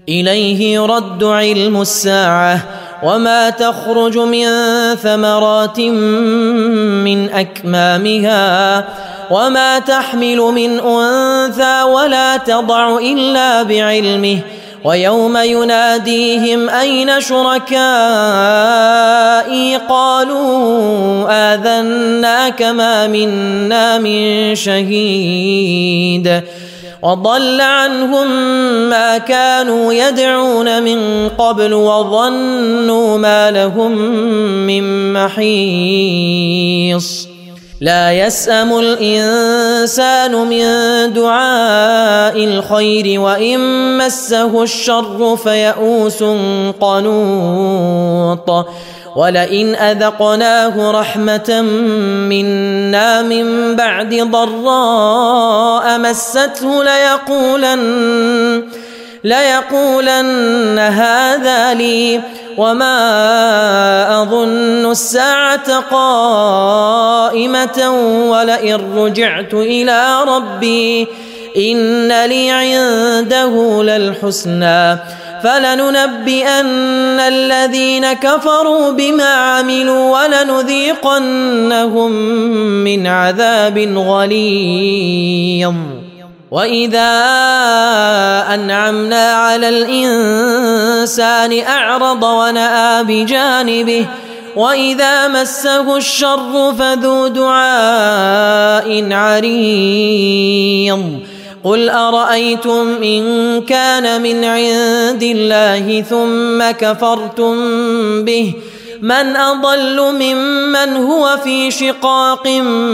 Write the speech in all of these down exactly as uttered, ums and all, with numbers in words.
إليه يرد علم الساعة وما تخرج من ثمرات من أكمامها وما تحمل من أنثى ولا تضع إلا بعلمه ويوم يناديهم أين شركائي قالوا آذناك ما منا من شهيد وضل عنهم ما كانوا يدعون من قبل وظنوا ما لهم من محيص لا يسأم الإنسان من دعاء الخير وإن مسه الشر فيئوس قنوط ولئن أذقناه رحمة منا من بعد ضراء مسته ليقولن ليقولن هذا لي وما أظن الساعة قائمة ولئن رجعت إلى ربي إن لي عنده للحسنى فلننبئن الذين كفروا بما عملوا ولنذيقنهم من عذاب غليظ وإذا أنعمنا على الإنسان أعرض ونأى بجانبه وإذا مسه الشر فذو دعاء عريض قل أرأيتم إن كان من عند الله ثم كفرتم به من أضل ممن هو في شقاق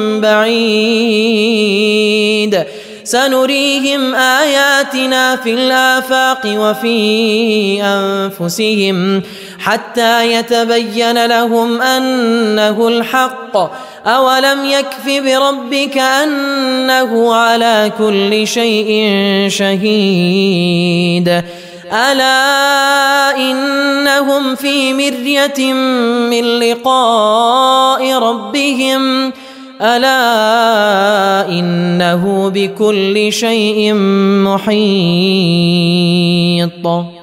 بعيد سنريهم آياتنا في الآفاق وفي أنفسهم حتى يتبين لهم أنه الحق أولم يكف بربك أنه على كل شيء شهيد ألا إنهم في مرية من لقاء ربهم ألا إنه بكل شيء محيط.